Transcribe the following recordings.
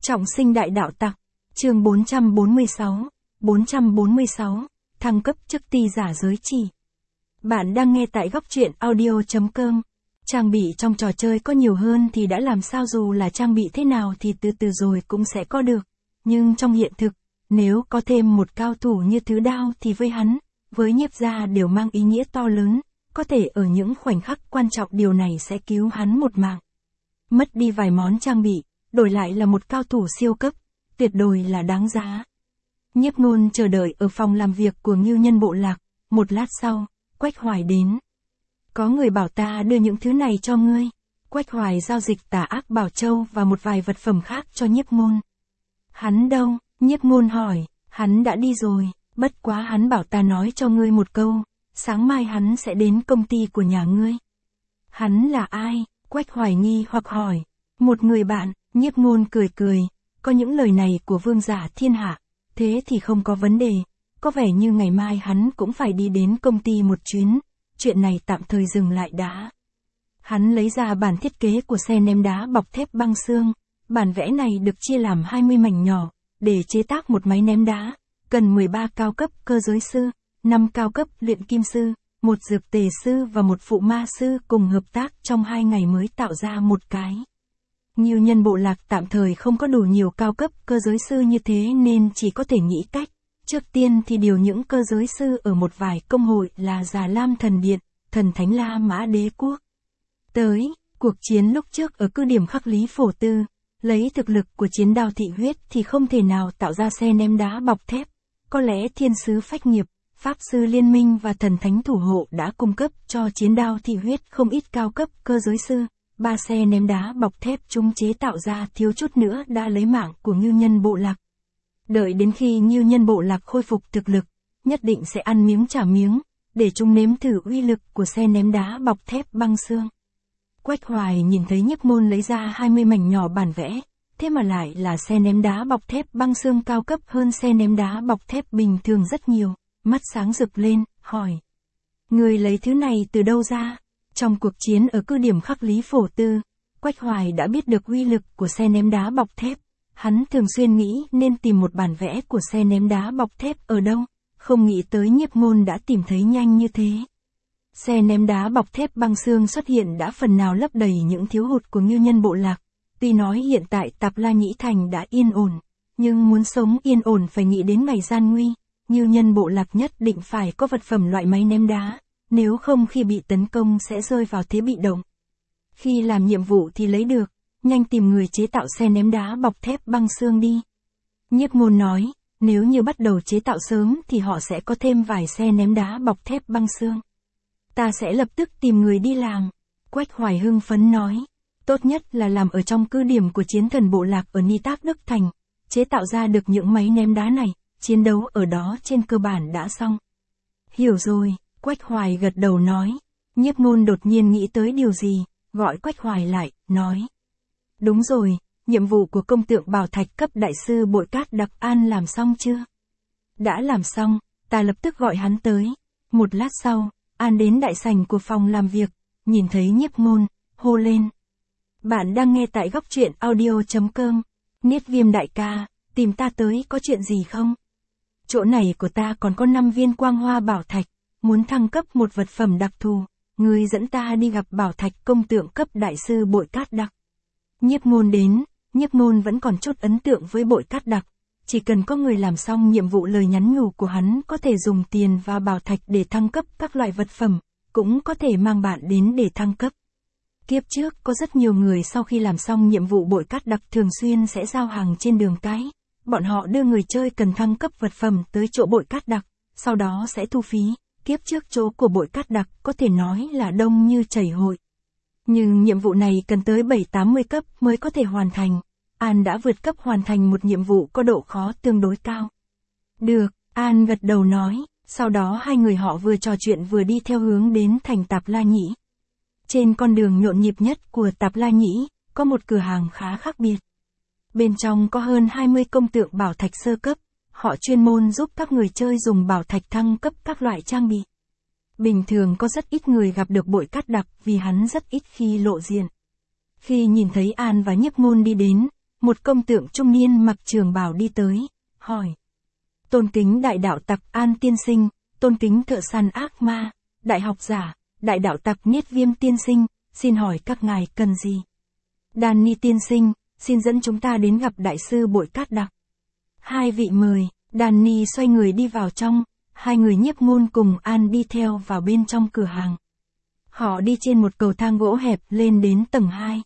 Trọng sinh đại đạo tặc. Chương 446, thăng cấp chức ty giả giới chỉ. Bạn đang nghe tại góc truyện audio.com. Trang bị trong trò chơi có nhiều hơn thì đã làm sao, dù là trang bị thế nào thì từ từ rồi cũng sẽ có được. Nhưng trong hiện thực, nếu có thêm một cao thủ như Thứ Đao thì với hắn, với Nhiếp gia đều mang ý nghĩa to lớn, có thể ở những khoảnh khắc quan trọng điều này sẽ cứu hắn một mạng. Mất đi vài món trang bị, đổi lại là một cao thủ siêu cấp, tuyệt đối là đáng giá. Nhiếp Ngôn chờ đợi ở phòng làm việc của Ngưu Nhân Bộ Lạc, một lát sau, Quách Hoài đến. Có người bảo ta đưa những thứ này cho ngươi. Quách Hoài giao dịch Tà Ác Bảo Châu và một vài vật phẩm khác cho Nhiếp Ngôn. Hắn đâu? Nhiếp Ngôn hỏi. Hắn đã đi rồi, bất quá hắn bảo ta nói cho ngươi một câu, sáng mai hắn sẽ đến công ty của nhà ngươi. Hắn là ai? Quách Hoài nghi hoặc hỏi. Một người bạn. Nhiếp Ngôn cười cười, có những lời này của vương giả thiên hạ, thế thì không có vấn đề, có vẻ như ngày mai hắn cũng phải đi đến công ty một chuyến, chuyện này tạm thời dừng lại đã. Hắn lấy ra bản thiết kế của xe ném đá bọc thép băng xương, bản vẽ này được chia làm 20 mảnh nhỏ, để chế tác một máy ném đá, cần 13 cao cấp cơ giới sư, 5 cao cấp luyện kim sư, một dược tề sư và một phụ ma sư cùng hợp tác trong 2 ngày mới tạo ra một cái. Ngưu Nhân Bộ Lạc tạm thời không có đủ nhiều cao cấp cơ giới sư như thế nên chỉ có thể nghĩ cách. Trước tiên thì điều những cơ giới sư ở một vài công hội là Già Lam Thần Điện, Thần Thánh La Mã Đế Quốc. Cuộc chiến lúc trước ở cứ điểm Khắc Lý Phổ Tư, lấy thực lực của Chiến Đao Thị Huyết thì không thể nào tạo ra xe ném đá bọc thép. Có lẽ Thiên Sứ Phách Nghiệp, Pháp Sư Liên Minh và Thần Thánh Thủ Hộ đã cung cấp cho Chiến Đao Thị Huyết không ít cao cấp cơ giới sư. 3 xe ném đá bọc thép chúng chế tạo ra thiếu chút nữa đã lấy mạng của Ngưu Nhân Bộ Lạc. Đợi đến khi Ngưu Nhân Bộ Lạc khôi phục thực lực, nhất định sẽ ăn miếng trả miếng, để chúng nếm thử uy lực của xe ném đá bọc thép băng xương. Quách Hoài nhìn thấy Nhiếp Ngôn lấy ra 20 mảnh nhỏ bản vẽ, thế mà lại là xe ném đá bọc thép băng xương cao cấp hơn xe ném đá bọc thép bình thường rất nhiều, mắt sáng rực lên, hỏi. Người lấy thứ này từ đâu ra? Trong cuộc chiến ở cứ điểm Khắc Lý Phổ Tư, Quách Hoài đã biết được uy lực của xe ném đá bọc thép. Hắn thường xuyên nghĩ nên tìm một bản vẽ của xe ném đá bọc thép ở đâu, không nghĩ tới Nhiếp Ngôn đã tìm thấy nhanh như thế. Xe ném đá bọc thép băng xương xuất hiện đã phần nào lấp đầy những thiếu hụt của Ngưu Nhân Bộ Lạc. Tuy nói hiện tại Tạp La Nhĩ Thành đã yên ổn, nhưng muốn sống yên ổn phải nghĩ đến ngày gian nguy. Ngưu Nhân Bộ Lạc nhất định phải có vật phẩm loại máy ném đá. Nếu không khi bị tấn công sẽ rơi vào thế bị động. Khi làm nhiệm vụ thì lấy được, nhanh tìm người chế tạo xe ném đá bọc thép băng xương đi. Nhiếp Ngôn nói, nếu như bắt đầu chế tạo sớm thì họ sẽ có thêm vài xe ném đá bọc thép băng xương. Ta sẽ lập tức tìm người đi làm. Quách Hoài hưng phấn nói, tốt nhất là làm ở trong cứ điểm của Chiến Thần Bộ Lạc ở Ni Tác Đức Thành, chế tạo ra được những máy ném đá này, chiến đấu ở đó trên cơ bản đã xong. Hiểu rồi. Quách Hoài gật đầu nói. Nhiếp Ngôn đột nhiên nghĩ tới điều gì, gọi Quách Hoài lại, nói. Đúng rồi, nhiệm vụ của công tượng Bảo Thạch cấp đại sư Bội Cát Đặc An làm xong chưa? Đã làm xong, ta lập tức gọi hắn tới. Một lát sau, An đến đại sảnh của phòng làm việc, nhìn thấy Nhiếp Ngôn, hô lên. Bạn đang nghe tại góc truyện audio.com. Niết Viêm đại ca, tìm ta tới có chuyện gì không? Chỗ này của ta còn có 5 viên quang hoa bảo thạch. Muốn thăng cấp một vật phẩm đặc thù, ngươi dẫn ta đi gặp Bảo Thạch công tượng cấp đại sư Bội Cát Đặc. Nhiếp Ngôn đến, Nhiếp Ngôn vẫn còn chút ấn tượng với Bội Cát Đặc, chỉ cần có người làm xong nhiệm vụ lời nhắn nhủ của hắn có thể dùng tiền và bảo thạch để thăng cấp các loại vật phẩm, cũng có thể mang bạn đến để thăng cấp. Kiếp trước có rất nhiều người sau khi làm xong nhiệm vụ Bội Cát Đặc thường xuyên sẽ giao hàng trên đường cái, bọn họ đưa người chơi cần thăng cấp vật phẩm tới chỗ Bội Cát Đặc, sau đó sẽ thu phí. Kiếp trước chỗ của Bội Cát Đặc có thể nói là đông như chảy hội. Nhưng nhiệm vụ này cần tới 7-80 cấp mới có thể hoàn thành. An đã vượt cấp hoàn thành một nhiệm vụ có độ khó tương đối cao. Được, An gật đầu nói, sau đó hai người họ vừa trò chuyện vừa đi theo hướng đến thành Tạp La Nhĩ. Trên con đường nhộn nhịp nhất của Tạp La Nhĩ, có một cửa hàng khá khác biệt. Bên trong có hơn 20 công tượng bảo thạch sơ cấp. Họ chuyên môn giúp các người chơi dùng bảo thạch thăng cấp các loại trang bị. Bình thường có rất ít người gặp được Bội Cát Đặc vì hắn rất ít khi lộ diện. Khi nhìn thấy An và Nhiếp Ngôn đi đến, một công tượng trung niên mặc trường bào đi tới, hỏi. Tôn kính đại đạo tặc An tiên sinh, tôn kính thợ săn ác ma, đại học giả, đại đạo tặc Niết Viêm tiên sinh, xin hỏi các ngài cần gì? Danny tiên sinh, xin dẫn chúng ta đến gặp đại sư Bội Cát Đặc. Hai vị mời, Danny xoay người đi vào trong, hai người Nhiếp Ngôn cùng An đi theo vào bên trong cửa hàng. Họ đi trên một cầu thang gỗ hẹp lên đến tầng 2.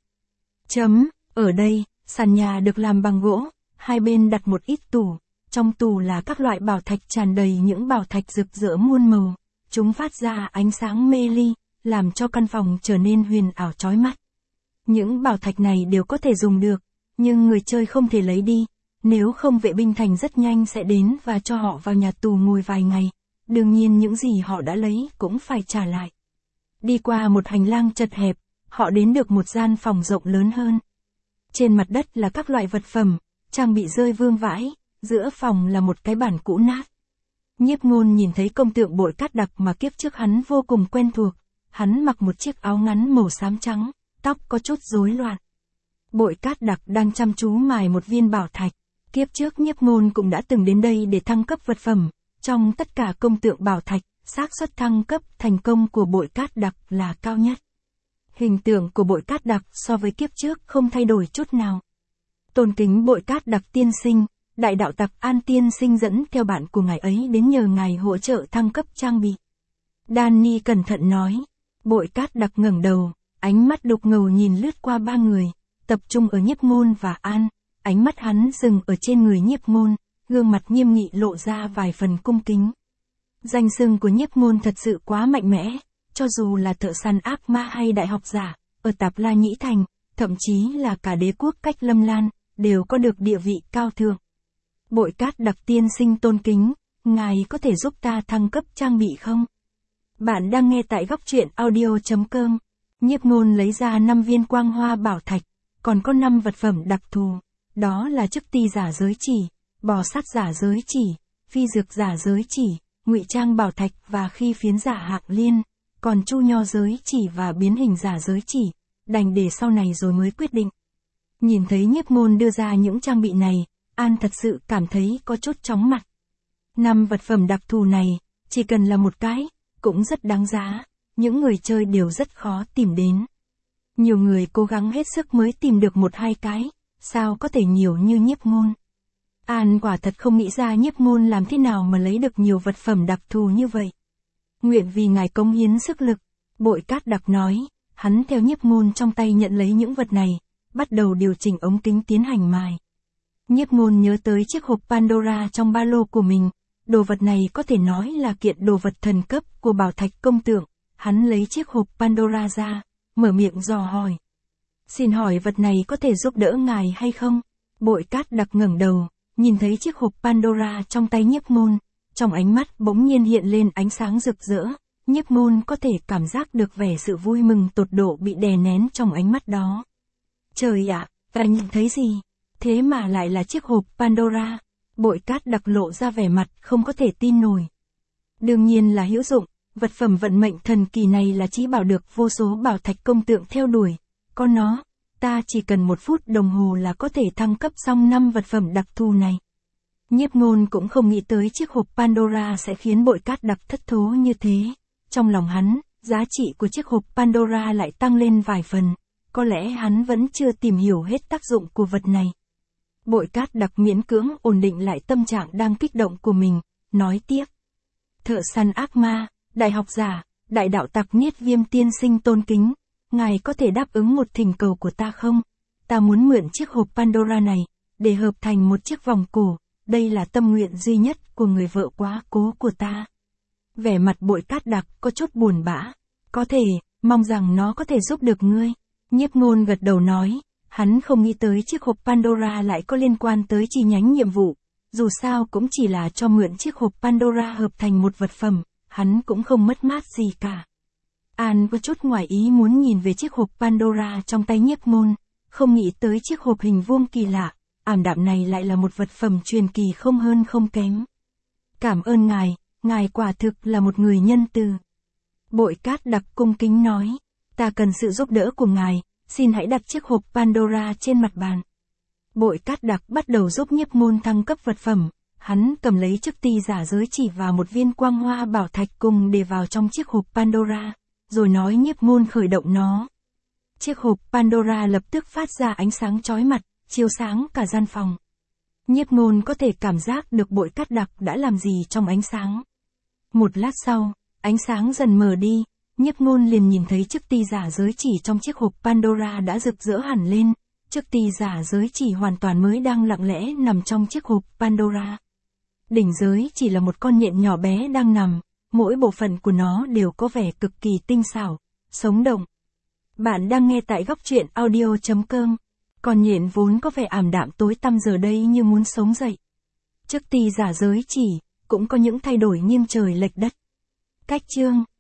Ở đây, sàn nhà được làm bằng gỗ, hai bên đặt một ít tủ, trong tủ là các loại bảo thạch tràn đầy những bảo thạch rực rỡ muôn màu, chúng phát ra ánh sáng mê ly, làm cho căn phòng trở nên huyền ảo chói mắt. Những bảo thạch này đều có thể dùng được, nhưng người chơi không thể lấy đi, nếu không vệ binh thành rất nhanh sẽ đến và cho họ vào nhà tù ngồi vài ngày, đương nhiên những gì họ đã lấy cũng phải trả lại. Đi qua một hành lang chật hẹp, họ đến được một gian phòng rộng lớn hơn. Trên mặt đất là các loại vật phẩm, trang bị rơi vương vãi, giữa phòng là một cái bàn cũ nát. Nhiếp Ngôn nhìn thấy công tượng Bội Cát Đặc mà kiếp trước hắn vô cùng quen thuộc, hắn mặc một chiếc áo ngắn màu xám trắng, tóc có chút rối loạn. Bội Cát Đặc đang chăm chú mài một viên bảo thạch, kiếp trước Nhiếp Ngôn cũng đã từng đến đây để thăng cấp vật phẩm, trong tất cả công tượng bảo thạch, xác suất thăng cấp thành công của Bội Cát Đặc là cao nhất. Hình tượng của Bội Cát Đặc so với kiếp trước không thay đổi chút nào. Tôn kính Bội Cát Đặc tiên sinh, đại đạo tặc An tiên sinh dẫn theo bạn của ngài ấy đến nhờ ngài hỗ trợ thăng cấp trang bị. Danny cẩn thận nói. Bội Cát Đặc ngẩng đầu, ánh mắt đục ngầu nhìn lướt qua ba người, tập trung ở Nhiếp Ngôn và An, ánh mắt hắn dừng ở trên người Nhiếp Ngôn, gương mặt nghiêm nghị lộ ra vài phần cung kính. Danh xưng của Nhiếp Ngôn thật sự quá mạnh mẽ, cho dù là thợ săn ác ma hay đại học giả, ở Tạp La Nhĩ Thành, thậm chí là cả đế quốc Cách Lâm Lan, đều có được địa vị cao thượng. Bội Cát Đặc tiên sinh tôn kính, ngài có thể giúp ta thăng cấp trang bị không? Bạn đang nghe tại góc truyện audio.com. Nhiếp Ngôn lấy ra 5 viên quang hoa bảo thạch, còn có 5 vật phẩm đặc thù, đó là chức ti giả giới chỉ, bò sát giả giới chỉ, phi dược giả giới chỉ, ngụy trang bảo thạch và khi phiến giả hạng liên, còn chu nho giới chỉ và biến hình giả giới chỉ, đành để sau này rồi mới quyết định. Nhìn thấy Nhiếp Ngôn đưa ra những trang bị này, An thật sự cảm thấy có chút chóng mặt. 5 vật phẩm đặc thù này, chỉ cần là một cái, cũng rất đáng giá, những người chơi đều rất khó tìm đến. Nhiều người cố gắng hết sức mới tìm được 1-2 cái, sao có thể nhiều như Nhiếp Ngôn. An quả thật không nghĩ ra Nhiếp Ngôn làm thế nào mà lấy được nhiều vật phẩm đặc thù như vậy. Nguyện vì ngài cống hiến sức lực, Bội Cát Đặc nói, hắn theo Nhiếp Ngôn trong tay nhận lấy những vật này, bắt đầu điều chỉnh ống kính tiến hành mài. Nhiếp Ngôn nhớ tới chiếc hộp Pandora trong ba lô của mình, đồ vật này có thể nói là kiện đồ vật thần cấp của bảo thạch công tượng, hắn lấy chiếc hộp Pandora ra, mở miệng dò hỏi. Xin hỏi vật này có thể giúp đỡ ngài hay không? Bội Cát Đặc ngẩng đầu, nhìn thấy chiếc hộp Pandora trong tay Nhiếp Ngôn, trong ánh mắt bỗng nhiên hiện lên ánh sáng rực rỡ, Nhiếp Ngôn có thể cảm giác được vẻ sự vui mừng tột độ bị đè nén trong ánh mắt đó. Trời ạ, ta nhìn thấy gì? Thế mà lại là chiếc hộp Pandora. Bội Cát Đặc lộ ra vẻ mặt không có thể tin nổi. Đương nhiên là hữu dụng, vật phẩm vận mệnh thần kỳ này là chỉ bảo được vô số bảo thạch công tượng theo đuổi. Có nó, ta chỉ cần 1 phút đồng hồ là có thể thăng cấp xong 5 vật phẩm đặc thù này. Nhiếp Ngôn cũng không nghĩ tới chiếc hộp Pandora sẽ khiến Bội Cát Đặc thất thố như thế. Trong lòng hắn, giá trị của chiếc hộp Pandora lại tăng lên vài phần, có lẽ hắn vẫn chưa tìm hiểu hết tác dụng của vật này. Bội Cát Đặc miễn cưỡng ổn định lại tâm trạng đang kích động của mình, nói tiếp. Thợ săn ác ma, đại học giả, đại đạo tặc Niết Viêm tiên sinh tôn kính, ngài có thể đáp ứng một thỉnh cầu của ta không? Ta muốn mượn chiếc hộp Pandora này, để hợp thành một chiếc vòng cổ, đây là tâm nguyện duy nhất của người vợ quá cố của ta. Vẻ mặt Bội Cát Đặc có chút buồn bã. Có thể, mong rằng nó có thể giúp được ngươi. Nhiếp Ngôn gật đầu nói, hắn không nghĩ tới chiếc hộp Pandora lại có liên quan tới chi nhánh nhiệm vụ. Dù sao cũng chỉ là cho mượn chiếc hộp Pandora hợp thành một vật phẩm, hắn cũng không mất mát gì cả. An có chút ngoài ý muốn nhìn về chiếc hộp Pandora trong tay Nhiếp Ngôn, không nghĩ tới chiếc hộp hình vuông kỳ lạ, ảm đạm này lại là một vật phẩm truyền kỳ không hơn không kém. Cảm ơn ngài quả thực là một người nhân từ. Bội Cát Đặc cung kính nói, ta cần sự giúp đỡ của ngài, xin hãy đặt chiếc hộp Pandora trên mặt bàn. Bội Cát Đặc bắt đầu giúp Nhiếp Ngôn thăng cấp vật phẩm, hắn cầm lấy chiếc ti giả giới chỉ và một viên quang hoa bảo thạch cùng để vào trong chiếc hộp Pandora, rồi nói Nhiếp Ngôn khởi động nó. Chiếc hộp Pandora lập tức phát ra ánh sáng chói mặt, chiếu sáng cả gian phòng. Nhiếp Ngôn có thể cảm giác được Bội Cát Đặc đã làm gì trong ánh sáng. Một lát sau, ánh sáng dần mờ đi, Nhiếp Ngôn liền nhìn thấy chiếc ti giả giới chỉ trong chiếc hộp Pandora đã rực rỡ hẳn lên. Chiếc ti giả giới chỉ hoàn toàn mới đang lặng lẽ nằm trong chiếc hộp Pandora. Đỉnh giới chỉ là một con nhện nhỏ bé đang nằm, mỗi bộ phận của nó đều có vẻ cực kỳ tinh xảo, sống động. Bạn đang nghe tại góc truyện audio.com. Con nhện vốn có vẻ ảm đạm tối tăm giờ đây như muốn sống dậy. Chiếc ti giả giới chỉ cũng có những thay đổi nghiêng trời lệch đất. Cách chương